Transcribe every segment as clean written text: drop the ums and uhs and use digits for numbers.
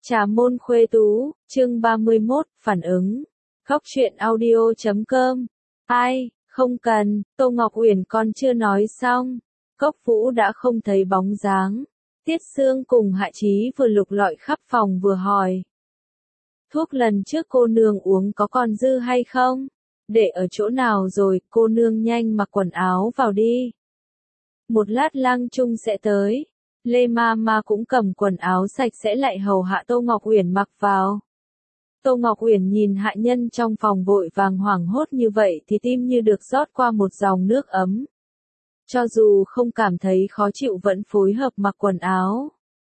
Trà môn khuê tú, chương 31, phản ứng. Góc truyện audio.com. Ai, không cần, Tô Ngọc Uyển còn chưa nói xong. Cốc Vũ đã không thấy bóng dáng. Tiết Sương cùng Hạ Chí vừa lục lọi khắp phòng vừa hỏi. Thuốc lần trước cô nương uống có còn dư hay không? Để ở chỗ nào rồi, cô nương nhanh mặc quần áo vào đi. Một lát Lang Trung sẽ tới. Lê Ma cũng cầm quần áo sạch sẽ lại hầu hạ Tô Ngọc Uyển mặc vào. Tô Ngọc Uyển nhìn hạ nhân trong phòng vội vàng hoảng hốt như vậy thì tim như được rót qua một dòng nước ấm. Cho dù không cảm thấy khó chịu vẫn phối hợp mặc quần áo.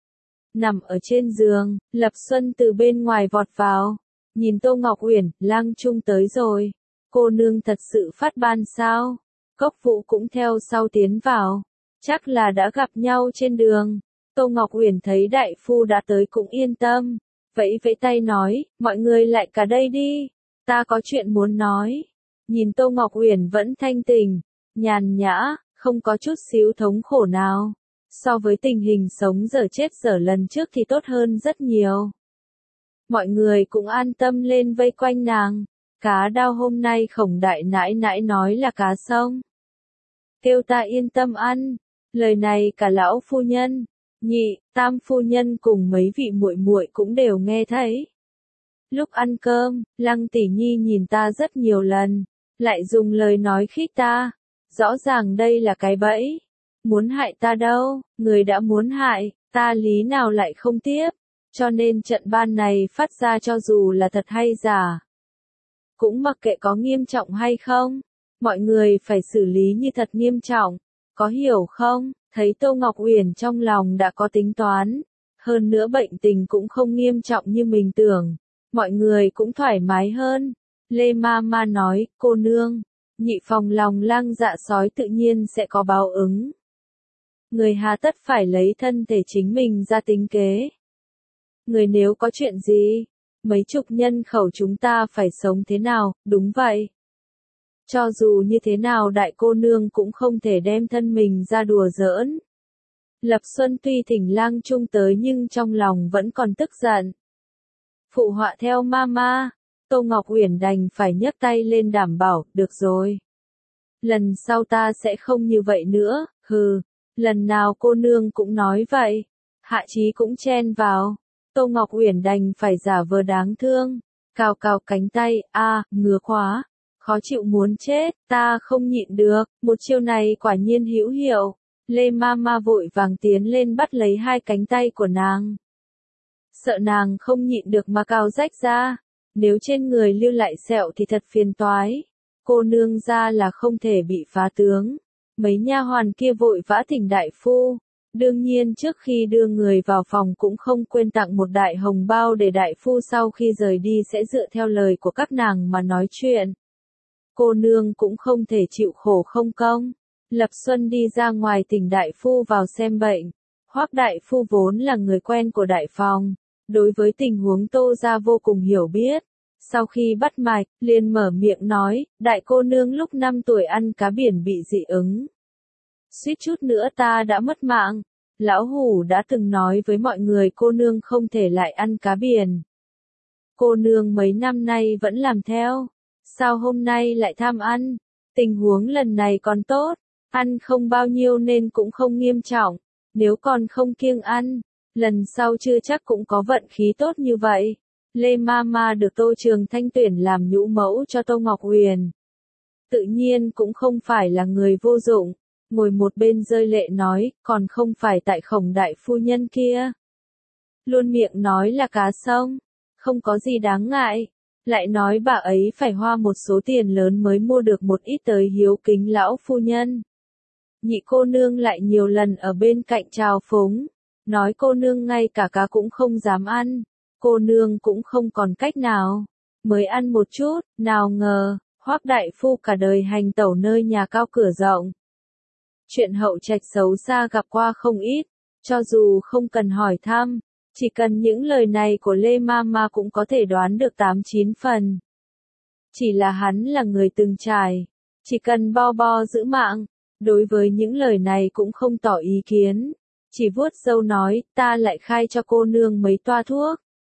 Nằm ở trên giường, Lập Xuân từ bên ngoài vọt vào. Nhìn Tô Ngọc Uyển, Lang Trung tới rồi. Cô nương thật sự phát ban sao? Cốc Vũ cũng theo sau tiến vào. Chắc là đã gặp nhau trên đường. Tô Ngọc Uyển thấy đại phu đã tới cũng yên tâm. Vẫy vẫy tay nói, mọi người lại cả đây đi. Ta có chuyện muốn nói. Nhìn Tô Ngọc Uyển vẫn thanh tình, nhàn nhã, không có chút xíu thống khổ nào. So với tình hình sống dở chết dở lần trước thì tốt hơn rất nhiều. Mọi người cũng an tâm lên vây quanh nàng. Cá đao hôm nay Khổng đại nãi nãi nói là cá sông. Kêu ta yên tâm ăn. Lời này cả lão phu nhân, nhị, tam phu nhân cùng mấy vị muội muội cũng đều nghe thấy. Lúc ăn cơm, Lăng tỷ nhi nhìn ta rất nhiều lần, lại dùng lời nói khích ta. Rõ ràng đây là cái bẫy. Muốn hại ta đâu, người đã muốn hại, ta lý nào lại không tiếp. Cho nên trận ban này phát ra cho dù là thật hay giả. Cũng mặc kệ có nghiêm trọng hay không, mọi người phải xử lý như thật nghiêm trọng. Có hiểu không? Thấy Tô Ngọc Uyển trong lòng đã có tính toán. Hơn nữa bệnh tình cũng không nghiêm trọng như mình tưởng. Mọi người cũng thoải mái hơn. Lê Ma nói, cô nương, nhị phòng lòng lang dạ sói tự nhiên sẽ có báo ứng. Người hà tất phải lấy thân thể chính mình ra tính kế. Người nếu có chuyện gì, mấy chục nhân khẩu chúng ta phải sống thế nào, đúng vậy. Cho dù như thế nào đại cô nương cũng không thể đem thân mình ra đùa giỡn. Lập Xuân tuy thỉnh Lang Trung tới nhưng trong lòng vẫn còn tức giận. Phụ họa theo Mama, Tô Ngọc Uyển đành phải nhấc tay lên đảm bảo, được rồi. Lần sau ta sẽ không như vậy nữa, hừ, lần nào cô nương cũng nói vậy. Hạ Chí cũng chen vào, Tô Ngọc Uyển đành phải giả vờ đáng thương, cào cào cánh tay, ngứa quá. Khó chịu muốn chết, ta không nhịn được, một chiêu này quả nhiên hữu hiệu. Lê Ma vội vàng tiến lên bắt lấy hai cánh tay của nàng. Sợ nàng không nhịn được mà cào rách ra, nếu trên người lưu lại sẹo thì thật phiền toái. Cô nương ra là không thể bị phá tướng. Mấy nha hoàn kia vội vã thỉnh đại phu. Đương nhiên trước khi đưa người vào phòng cũng không quên tặng một đại hồng bao để đại phu sau khi rời đi sẽ dựa theo lời của các nàng mà nói chuyện. Cô nương cũng không thể chịu khổ không công. Lập Xuân đi ra ngoài thỉnh đại phu vào xem bệnh. Hoắc đại phu vốn là người quen của đại phòng, đối với tình huống Tô gia vô cùng hiểu biết. Sau khi bắt mạch, liền mở miệng nói, đại cô nương lúc 5 tuổi ăn cá biển bị dị ứng. Suýt chút nữa ta đã mất mạng. Lão Hủ đã từng nói với mọi người cô nương không thể lại ăn cá biển. Cô nương mấy năm nay vẫn làm theo. Sao hôm nay lại tham ăn? Tình huống lần này còn tốt, ăn không bao nhiêu nên cũng không nghiêm trọng. Nếu còn không kiêng ăn, lần sau chưa chắc cũng có vận khí tốt như vậy. Lê Ma được Tô Trường Thanh tuyển làm nhũ mẫu cho Tô Ngọc Uyển. Tự nhiên cũng không phải là người vô dụng. Ngồi một bên rơi lệ nói, còn không phải tại Khổng đại phu nhân kia. Luôn miệng nói là cá sông, không có gì đáng ngại. Lại nói bà ấy phải hoa một số tiền lớn mới mua được một ít tới hiếu kính lão phu nhân. Nhị cô nương lại nhiều lần ở bên cạnh trào phúng, nói cô nương ngay cả cá cũng không dám ăn, cô nương cũng không còn cách nào, mới ăn một chút, nào ngờ, Hoắc đại phu cả đời hành tẩu nơi nhà cao cửa rộng. Chuyện hậu trạch xấu xa gặp qua không ít, cho dù không cần hỏi thăm. Chỉ cần những lời này của Lê Ma cũng có thể đoán được 8-9 phần. Chỉ là hắn là người từng trải. Chỉ cần bo giữ mạng. Đối với những lời này cũng không tỏ ý kiến. Chỉ vuốt râu nói, ta lại khai cho cô nương mấy toa thuốc.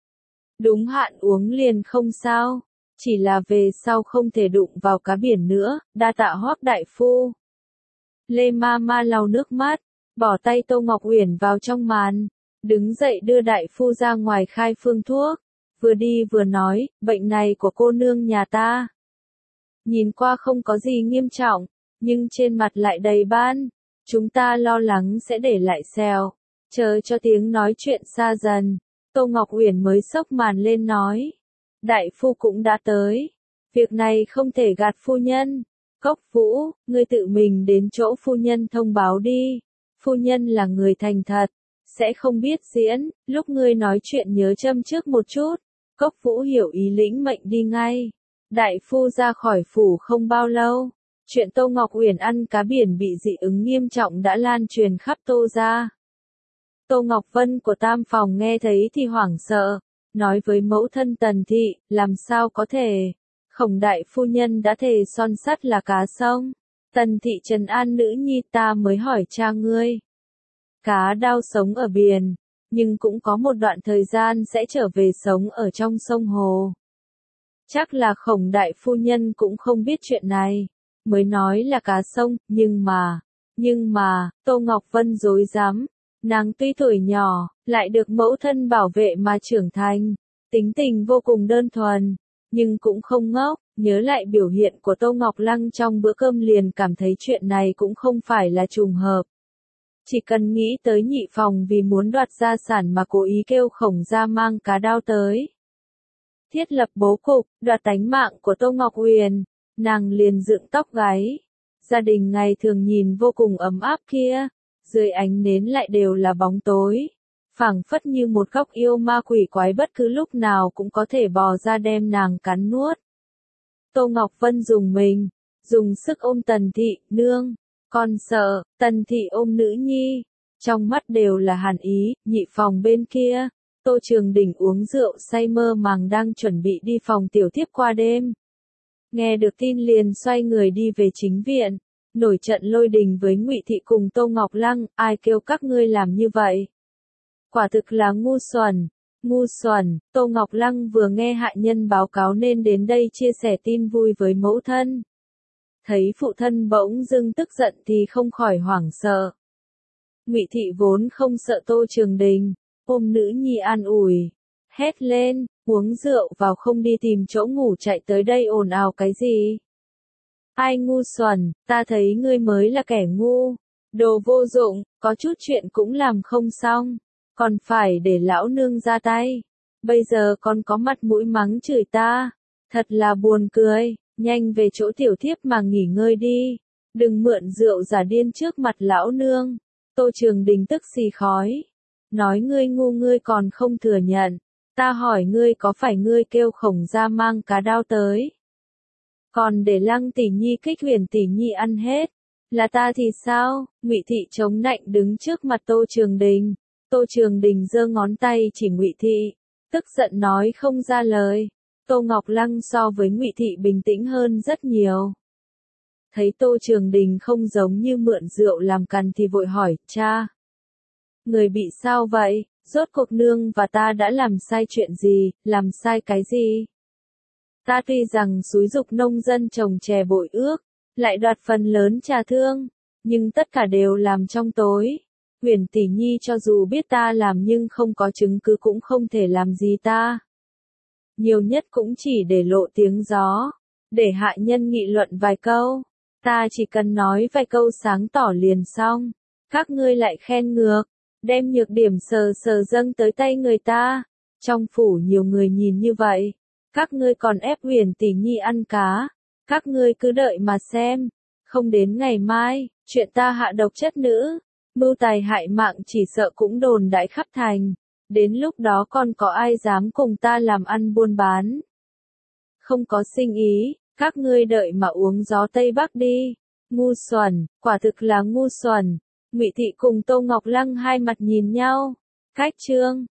đúng hạn uống liền không sao, chỉ là về sau không thể đụng vào cá biển nữa, đa tạ Hoắc đại phu. Lê Ma Ma lau nước mắt, bỏ tay Tô Ngọc Uyển vào trong màn, đứng dậy đưa đại phu ra ngoài khai phương thuốc, vừa đi vừa nói, bệnh này của cô nương nhà ta. Nhìn qua không có gì nghiêm trọng, nhưng trên mặt lại đầy ban, chúng ta lo lắng sẽ để lại sẹo. Chờ cho tiếng nói chuyện xa dần, Tô Ngọc Uyển mới xốc màn lên nói. Đại phu cũng đã tới. Việc này không thể gạt phu nhân. Cốc Vũ, ngươi tự mình đến chỗ phu nhân thông báo đi. Phu nhân là người thành thật, sẽ không biết diễn, lúc ngươi nói chuyện nhớ châm trước một chút. Cốc Vũ hiểu ý lĩnh mệnh đi ngay. Đại phu ra khỏi phủ không bao lâu. Chuyện Tô Ngọc Uyển ăn cá biển bị dị ứng nghiêm trọng đã lan truyền khắp Tô gia. Tô Ngọc Vân của Tam phòng nghe thấy thì hoảng sợ, nói với mẫu thân Tần Thị, làm sao có thể, Khổng đại phu nhân đã thề son sắt là cá sông. Tần Thị trấn an nữ nhi, ta mới hỏi cha ngươi. Cá đao sống ở biển, nhưng cũng có một đoạn thời gian sẽ trở về sống ở trong sông hồ. Chắc là Khổng đại phu nhân cũng không biết chuyện này, mới nói là cá sông, nhưng mà, Tô Ngọc Vân dối dám. Nàng tuy tuổi nhỏ, lại được mẫu thân bảo vệ mà trưởng thành, tính tình vô cùng đơn thuần, nhưng cũng không ngốc, nhớ lại biểu hiện của Tô Ngọc Lăng trong bữa cơm liền cảm thấy chuyện này cũng không phải là trùng hợp. Chỉ cần nghĩ tới Nhị phòng vì muốn đoạt gia sản mà cố ý kêu Khổng gia mang cá đao tới. Thiết lập bố cục, đoạt tánh mạng của Tô Ngọc Uyển, nàng liền dựng tóc gáy. Gia đình ngày thường nhìn vô cùng ấm áp kia, dưới ánh nến lại đều là bóng tối, phảng phất như một góc yêu ma quỷ quái bất cứ lúc nào cũng có thể bò ra đem nàng cắn nuốt. Tô Ngọc Vân dùng sức ôm Tần Thị, nương, con sợ. Tần Thị ôm nữ nhi, trong mắt đều là hàn ý. Nhị phòng bên kia, Tô Trường Đình uống rượu say mơ màng đang chuẩn bị đi phòng tiểu thiếp qua đêm. Nghe được tin liền xoay người đi về chính viện. Nổi trận lôi đình với Ngụy Thị cùng Tô Ngọc Lăng, ai kêu các ngươi làm như vậy? Quả thực là ngu xuẩn, Tô Ngọc Lăng vừa nghe hạ nhân báo cáo nên đến đây chia sẻ tin vui với mẫu thân. Thấy phụ thân bỗng dưng tức giận thì không khỏi hoảng sợ. Ngụy Thị vốn không sợ Tô Trường Đình, ôm nữ nhi an ủi, hét lên, uống rượu vào không đi tìm chỗ ngủ chạy tới đây ồn ào cái gì? Ai ngu xuẩn, ta thấy ngươi mới là kẻ ngu, đồ vô dụng, có chút chuyện cũng làm không xong, còn phải để lão nương ra tay, bây giờ còn có mặt mũi mắng chửi ta, thật là buồn cười, nhanh về chỗ tiểu thiếp mà nghỉ ngơi đi, đừng mượn rượu giả điên trước mặt lão nương. Tô Trường Đình tức xì khói, nói ngươi ngu ngươi còn không thừa nhận, ta hỏi ngươi có phải ngươi kêu Khổng gia mang cá đao tới? Còn để Lăng tỷ nhi kích Huyền tỷ nhi ăn hết, là ta thì sao? Ngụy Thị chống nạnh đứng trước mặt Tô Trường Đình. Tô Trường Đình giơ ngón tay chỉ Ngụy Thị, tức giận nói không ra lời. Tô Ngọc Lăng so với Ngụy Thị bình tĩnh hơn rất nhiều. Thấy Tô Trường Đình không giống như mượn rượu làm càn thì vội hỏi, cha, người bị sao vậy? Rốt cuộc nương và ta đã làm sai chuyện gì, làm sai cái gì? Ta tuy rằng xúi giục nông dân trồng chè bội ước, lại đoạt phần lớn trà thương, nhưng tất cả đều làm trong tối. Huyền tỷ nhi cho dù biết ta làm nhưng không có chứng cứ cũng không thể làm gì ta. Nhiều nhất cũng chỉ để lộ tiếng gió, để hạ nhân nghị luận vài câu. Ta chỉ cần nói vài câu sáng tỏ liền xong. Các ngươi lại khen ngược, đem nhược điểm sờ sờ dâng tới tay người ta. Trong phủ nhiều người nhìn như vậy. Các ngươi còn ép Huyền tỷ nhi ăn cá. Các ngươi cứ đợi mà xem. Không đến ngày mai, chuyện ta hạ độc chất nữ, mưu tài hại mạng chỉ sợ cũng đồn đại khắp thành. Đến lúc đó còn có ai dám cùng ta làm ăn buôn bán. Không có sinh ý, các ngươi đợi mà uống gió Tây Bắc đi. Ngu xuẩn, quả thực là ngu xuẩn. Ngụy Thị cùng Tô Ngọc Lăng hai mặt nhìn nhau. Cách chương